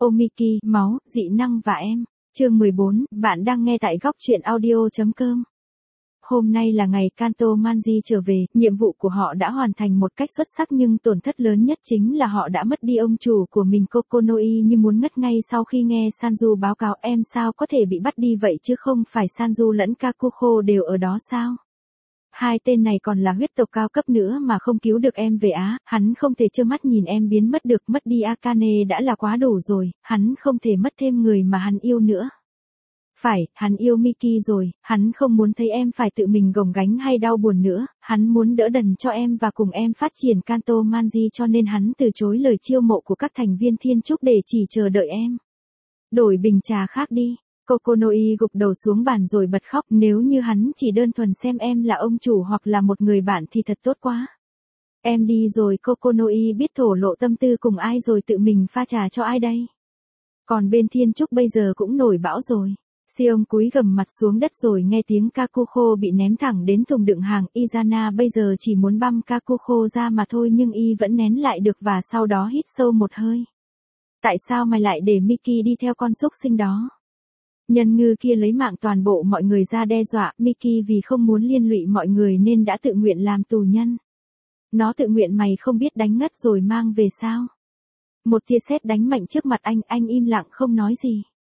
Omiki, máu, dị năng và em. Chương 14, bạn đang nghe tại góc truyện audio.com. Hôm nay là ngày Kanto Manji trở về, nhiệm vụ của họ đã hoàn thành một cách xuất sắc nhưng tổn thất lớn nhất chính là họ đã mất đi ông chủ của mình Kokonoi như muốn ngất ngay sau khi nghe Sanju báo cáo em sao có thể bị bắt đi vậy chứ không phải Sanju lẫn Kakuko đều ở đó sao? Hai tên này còn là huyết tộc cao cấp nữa mà không cứu được em về Á, hắn không thể trơ mắt nhìn em biến mất được, mất đi Akane đã là quá đủ rồi, hắn không thể mất thêm người mà hắn yêu nữa. Phải, hắn yêu Miki rồi, hắn không muốn thấy em phải tự mình gồng gánh hay đau buồn nữa, hắn muốn đỡ đần cho em và cùng em phát triển Kanto Manji cho nên hắn từ chối lời chiêu mộ của các thành viên thiên trúc để chỉ chờ đợi em. Đổi bình trà khác đi. Kokonoi gục đầu xuống bàn rồi bật khóc, nếu như hắn chỉ đơn thuần xem em là ông chủ hoặc là một người bạn thì thật tốt quá. Em đi rồi Kokonoi biết thổ lộ tâm tư cùng ai rồi tự mình pha trà cho ai đây. Còn bên thiên trúc bây giờ cũng nổi bão rồi. Sion cúi gằm mặt xuống đất rồi nghe tiếng Kakuko bị ném thẳng đến thùng đựng hàng. Izana bây giờ chỉ muốn băm Kakuko ra mà thôi nhưng y vẫn nén lại được và sau đó hít sâu một hơi. Tại sao mày lại để Miki đi theo con xúc sinh đó? Nhân ngư kia lấy mạng toàn bộ mọi người ra đe dọa, Miki vì không muốn liên lụy mọi người nên đã tự nguyện làm tù nhân. Nó tự nguyện mày không biết đánh ngất rồi mang về sao? Một tia sét đánh mạnh trước mặt anh im lặng không nói gì.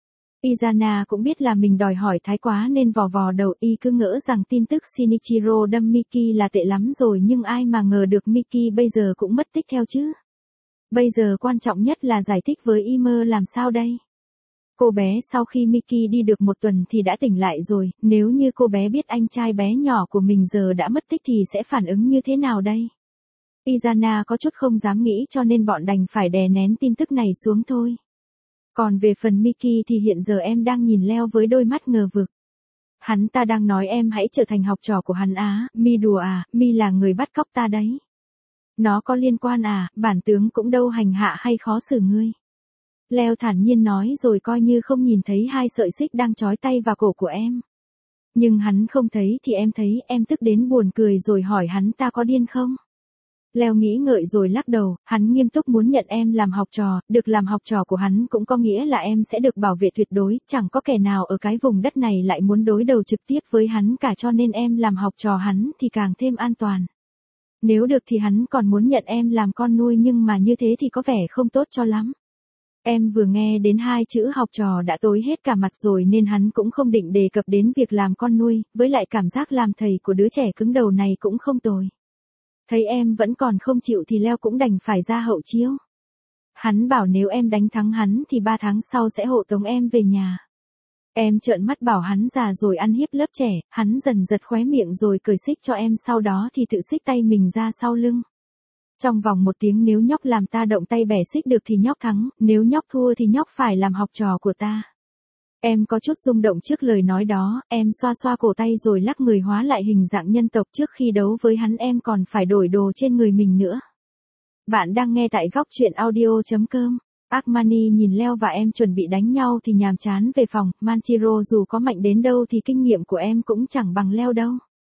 Izana cũng biết là mình đòi hỏi thái quá nên vò vò đầu y cứ ngỡ rằng tin tức Shinichiro đâm Miki là tệ lắm rồi nhưng ai mà ngờ được Miki bây giờ cũng mất tích theo chứ. Bây giờ quan trọng nhất là giải thích với Imer làm sao đây? Cô bé sau khi Miki đi được một tuần thì đã tỉnh lại rồi, nếu như cô bé biết anh trai bé nhỏ của mình giờ đã mất tích thì sẽ phản ứng như thế nào đây? Izana có chút không dám nghĩ cho nên bọn đành phải đè nén tin tức này xuống thôi. Còn về phần Miki thì hiện giờ em đang nhìn Leo với đôi mắt ngờ vực. Hắn ta đang nói em hãy trở thành học trò của hắn á, mi đùa à, mi là người bắt cóc ta đấy. Nó có liên quan à, bản tướng cũng đâu hành hạ hay khó xử ngươi. Leo thản nhiên nói rồi coi như không nhìn thấy hai sợi xích đang trói tay vào cổ của em. Nhưng hắn không thấy thì em thấy, em tức đến buồn cười rồi hỏi hắn ta có điên không? Leo nghĩ ngợi rồi lắc đầu, hắn nghiêm túc muốn nhận em làm học trò, được làm học trò của hắn cũng có nghĩa là em sẽ được bảo vệ tuyệt đối, chẳng có kẻ nào ở cái vùng đất này lại muốn đối đầu trực tiếp với hắn cả cho nên em làm học trò hắn thì càng thêm an toàn. Nếu được thì hắn còn muốn nhận em làm con nuôi nhưng mà như thế thì có vẻ không tốt cho lắm. Em vừa nghe đến hai chữ học trò đã tối hết cả mặt rồi nên hắn cũng không định đề cập đến việc làm con nuôi, với lại cảm giác làm thầy của đứa trẻ cứng đầu này cũng không tồi. Thấy em vẫn còn không chịu thì Leo cũng đành phải ra hậu chiêu. Hắn bảo nếu em đánh thắng hắn thì 3 tháng sau sẽ hộ tống em về nhà. Em trợn mắt bảo hắn già rồi ăn hiếp lớp trẻ, hắn dần giật khóe miệng rồi cởi xích cho em sau đó thì tự xích tay mình ra sau lưng. Trong vòng 1 tiếng nếu nhóc làm ta động tay bẻ xích được thì nhóc thắng, nếu nhóc thua thì nhóc phải làm học trò của ta. Em có chút rung động trước lời nói đó, em xoa xoa cổ tay rồi lắc người hóa lại hình dạng nhân tộc trước khi đấu với hắn em còn phải đổi đồ trên người mình nữa. Bạn đang nghe tại góc truyện audio.com. Akmani nhìn Leo và em chuẩn bị đánh nhau thì nhàm chán về phòng, Manchiro dù có mạnh đến đâu thì kinh nghiệm của em cũng chẳng bằng Leo đâu.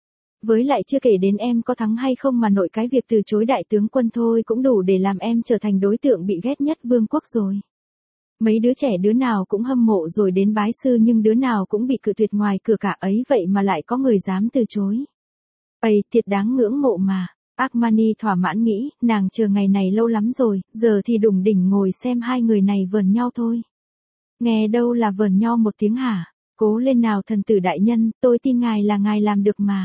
Với lại chưa kể đến em có thắng hay không mà nội cái việc từ chối đại tướng quân thôi cũng đủ để làm em trở thành đối tượng bị ghét nhất vương quốc rồi. Mấy đứa trẻ đứa nào cũng hâm mộ rồi đến bái sư nhưng đứa nào cũng bị cự tuyệt ngoài cửa cả ấy vậy mà lại có người dám từ chối. Ây, thiệt đáng ngưỡng mộ mà. Akmani thỏa mãn nghĩ, nàng chờ ngày này lâu lắm rồi, giờ thì đủng đỉnh ngồi xem hai người này vờn nhau thôi. Nghe đâu là vờn nhau một tiếng hả? Cố lên nào thần tử đại nhân, tôi tin ngài là ngài làm được mà.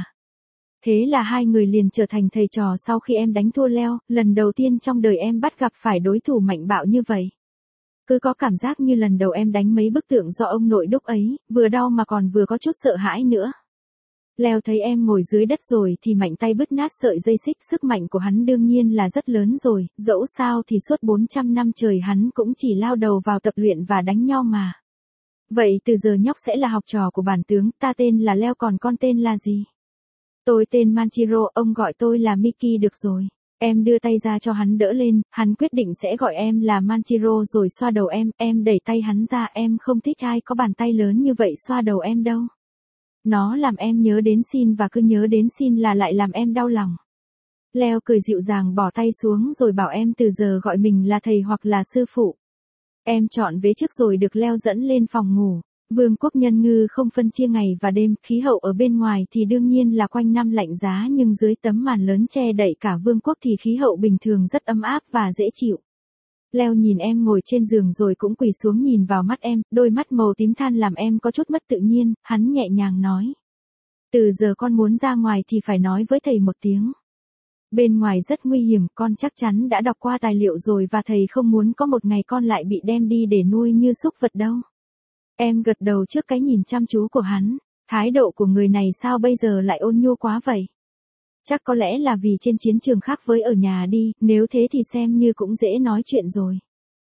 Thế là hai người liền trở thành thầy trò sau khi em đánh thua Leo, lần đầu tiên trong đời em bắt gặp phải đối thủ mạnh bạo như vậy. Cứ có cảm giác như lần đầu em đánh mấy bức tượng do ông nội đúc ấy, vừa đau mà còn vừa có chút sợ hãi nữa. Leo thấy em ngồi dưới đất rồi thì mạnh tay bứt nát sợi dây xích, sức mạnh của hắn đương nhiên là rất lớn rồi, dẫu sao thì suốt 400 năm trời hắn cũng chỉ lao đầu vào tập luyện và đánh nhau mà. Vậy từ giờ nhóc sẽ là học trò của bản tướng, ta tên là Leo còn con tên là gì? Tôi tên Manchiro, ông gọi tôi là Miki được rồi. Em đưa tay ra cho hắn đỡ lên, hắn quyết định sẽ gọi em là Manchiro rồi xoa đầu em đẩy tay hắn ra, em không thích ai có bàn tay lớn như vậy xoa đầu em đâu. Nó làm em nhớ đến Xin và cứ nhớ đến Xin là lại làm em đau lòng. Leo cười dịu dàng bỏ tay xuống rồi bảo em từ giờ gọi mình là thầy hoặc là sư phụ. Em chọn vế trước rồi được Leo dẫn lên phòng ngủ. Vương quốc Nhân Ngư không phân chia ngày và đêm, khí hậu ở bên ngoài thì đương nhiên là quanh năm lạnh giá nhưng dưới tấm màn lớn che đậy cả vương quốc thì khí hậu bình thường rất ấm áp và dễ chịu. Leo nhìn em ngồi trên giường rồi cũng quỳ xuống nhìn vào mắt em, đôi mắt màu tím than làm em có chút mất tự nhiên, hắn nhẹ nhàng nói. Từ giờ con muốn ra ngoài thì phải nói với thầy một tiếng. Bên ngoài rất nguy hiểm, con chắc chắn đã đọc qua tài liệu rồi và thầy không muốn có một ngày con lại bị đem đi để nuôi như súc vật đâu. Em gật đầu trước cái nhìn chăm chú của hắn, thái độ của người này sao bây giờ lại ôn nhu quá vậy? Chắc có lẽ là vì trên chiến trường khác với ở nhà đi, nếu thế thì xem như cũng dễ nói chuyện rồi.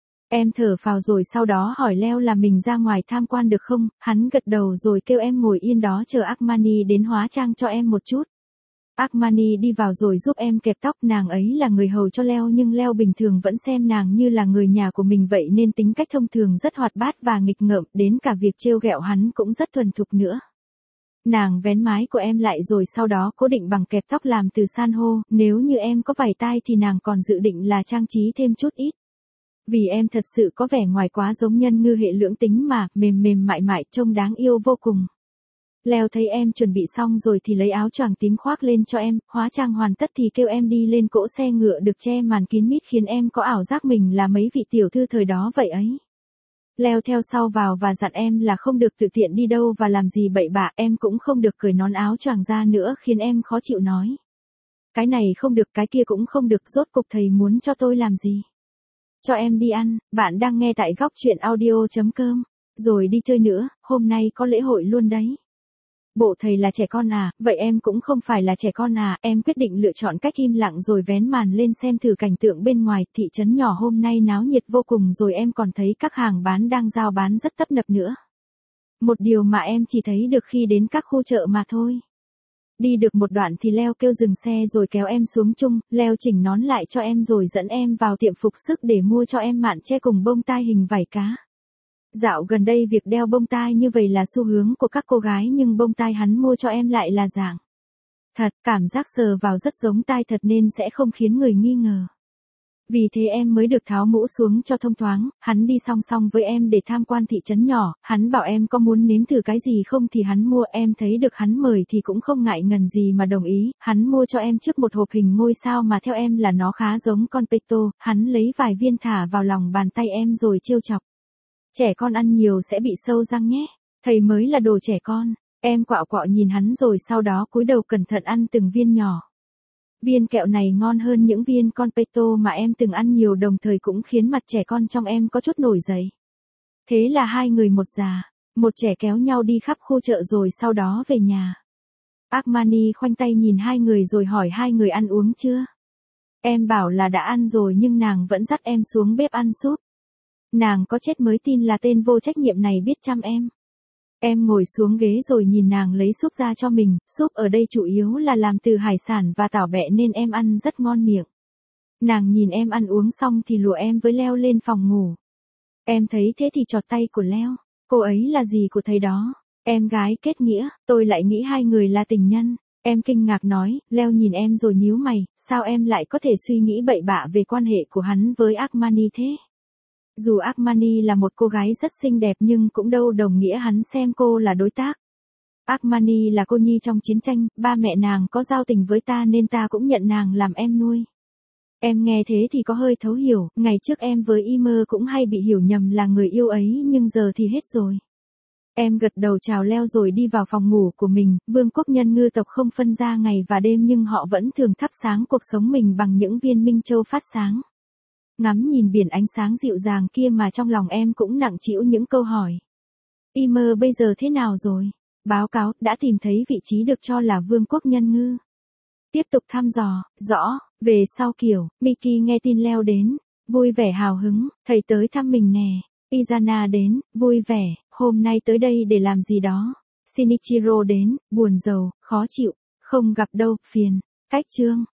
Em thở phào rồi sau đó hỏi Leo là mình ra ngoài tham quan được không, hắn gật đầu rồi kêu em ngồi yên đó chờ Armani đến hóa trang cho em một chút. Armani đi vào rồi giúp em kẹp tóc, nàng ấy là người hầu cho Leo nhưng Leo bình thường vẫn xem nàng như là người nhà của mình vậy nên tính cách thông thường rất hoạt bát và nghịch ngợm, đến cả việc trêu ghẹo hắn cũng rất thuần thục nữa. Nàng vén mái của em lại rồi sau đó cố định bằng kẹp tóc làm từ san hô, nếu như em có vải tai thì nàng còn dự định là trang trí thêm chút ít. Vì em thật sự có vẻ ngoài quá giống Nhân Ngư hệ lưỡng tính mà, mềm mềm mại mại trông đáng yêu vô cùng. Leo thấy em chuẩn bị xong rồi thì lấy áo choàng tím khoác lên cho em, hóa trang hoàn tất thì kêu em đi lên cỗ xe ngựa được che màn kín mít khiến em có ảo giác mình là mấy vị tiểu thư thời đó vậy ấy. Leo theo sau vào và dặn em là không được tự tiện đi đâu và làm gì bậy bạ, em cũng không được cởi nón áo choàng ra nữa khiến em khó chịu nói. Cái này không được, cái kia cũng không được, rốt cục thầy muốn cho tôi làm gì? Cho em đi ăn, bạn đang nghe tại góc truyện audio.com, rồi đi chơi nữa, hôm nay có lễ hội luôn đấy. Bộ thầy là trẻ con à, vậy em cũng không phải là trẻ con à, em quyết định lựa chọn cách im lặng rồi vén màn lên xem thử cảnh tượng bên ngoài, thị trấn nhỏ hôm nay náo nhiệt vô cùng rồi em còn thấy các hàng bán đang giao bán rất tấp nập nữa. Một điều mà em chỉ thấy được khi đến các khu chợ mà thôi. Đi được một đoạn thì Leo kêu dừng xe rồi kéo em xuống chung, Leo chỉnh nón lại cho em rồi dẫn em vào tiệm phục sức để mua cho em mạn che cùng bông tai hình vảy cá. Dạo gần đây việc đeo bông tai như vậy là xu hướng của các cô gái nhưng bông tai hắn mua cho em lại là dạng thật, cảm giác sờ vào rất giống tai thật nên sẽ không khiến người nghi ngờ. Vì thế em mới được tháo mũ xuống cho thông thoáng, hắn đi song song với em để tham quan thị trấn nhỏ, hắn bảo em có muốn nếm thử cái gì không thì hắn mua, em thấy được hắn mời thì cũng không ngại ngần gì mà đồng ý, hắn mua cho em trước một hộp hình ngôi sao mà theo em là nó khá giống con peto, hắn lấy vài viên thả vào lòng bàn tay em rồi trêu chọc. Trẻ con ăn nhiều sẽ bị sâu răng nhé, thầy mới là đồ trẻ con, em quạo quạo nhìn hắn rồi sau đó cúi đầu cẩn thận ăn từng viên nhỏ. Viên kẹo này ngon hơn những viên con peto mà em từng ăn nhiều đồng thời cũng khiến mặt trẻ con trong em có chút nổi dậy. Thế là hai người một già, một trẻ kéo nhau đi khắp khu chợ rồi sau đó về nhà. Armani khoanh tay nhìn hai người rồi hỏi hai người ăn uống chưa? Em bảo là đã ăn rồi nhưng nàng vẫn dắt em xuống bếp ăn súp. Nàng có chết mới tin là tên vô trách nhiệm này biết chăm em. Em ngồi xuống ghế rồi nhìn nàng lấy súp ra cho mình, súp ở đây chủ yếu là làm từ hải sản và tảo bẹ nên em ăn rất ngon miệng. Nàng nhìn em ăn uống xong thì lùa em với Leo lên phòng ngủ. Em thấy thế thì chọt tay của Leo, cô ấy là gì của thầy đó? Em gái kết nghĩa, tôi lại nghĩ hai người là tình nhân. Em kinh ngạc nói, Leo nhìn em rồi nhíu mày, sao em lại có thể suy nghĩ bậy bạ về quan hệ của hắn với Armani thế? Dù Armani là một cô gái rất xinh đẹp nhưng cũng đâu đồng nghĩa hắn xem cô là đối tác. Armani là cô nhi trong chiến tranh, ba mẹ nàng có giao tình với ta nên ta cũng nhận nàng làm em nuôi. Em nghe thế thì có hơi thấu hiểu, ngày trước em với Imer cũng hay bị hiểu nhầm là người yêu ấy nhưng giờ thì hết rồi. Em gật đầu chào Leo rồi đi vào phòng ngủ của mình, vương quốc Nhân Ngư tộc không phân ra ngày và đêm nhưng họ vẫn thường thắp sáng cuộc sống mình bằng những viên minh châu phát sáng. Ngắm nhìn biển ánh sáng dịu dàng kia mà trong lòng em cũng nặng trĩu những câu hỏi. Imer bây giờ thế nào rồi? Báo cáo, đã tìm thấy vị trí được cho là vương quốc Nhân Ngư. Tiếp tục thăm dò, rõ, về sau kiểu, Mickey nghe tin Leo đến, vui vẻ hào hứng, thầy tới thăm mình nè. Izana đến, vui vẻ, hôm nay tới đây để làm gì đó. Shinichiro đến, buồn rầu, khó chịu, không gặp đâu, phiền. Cách chương.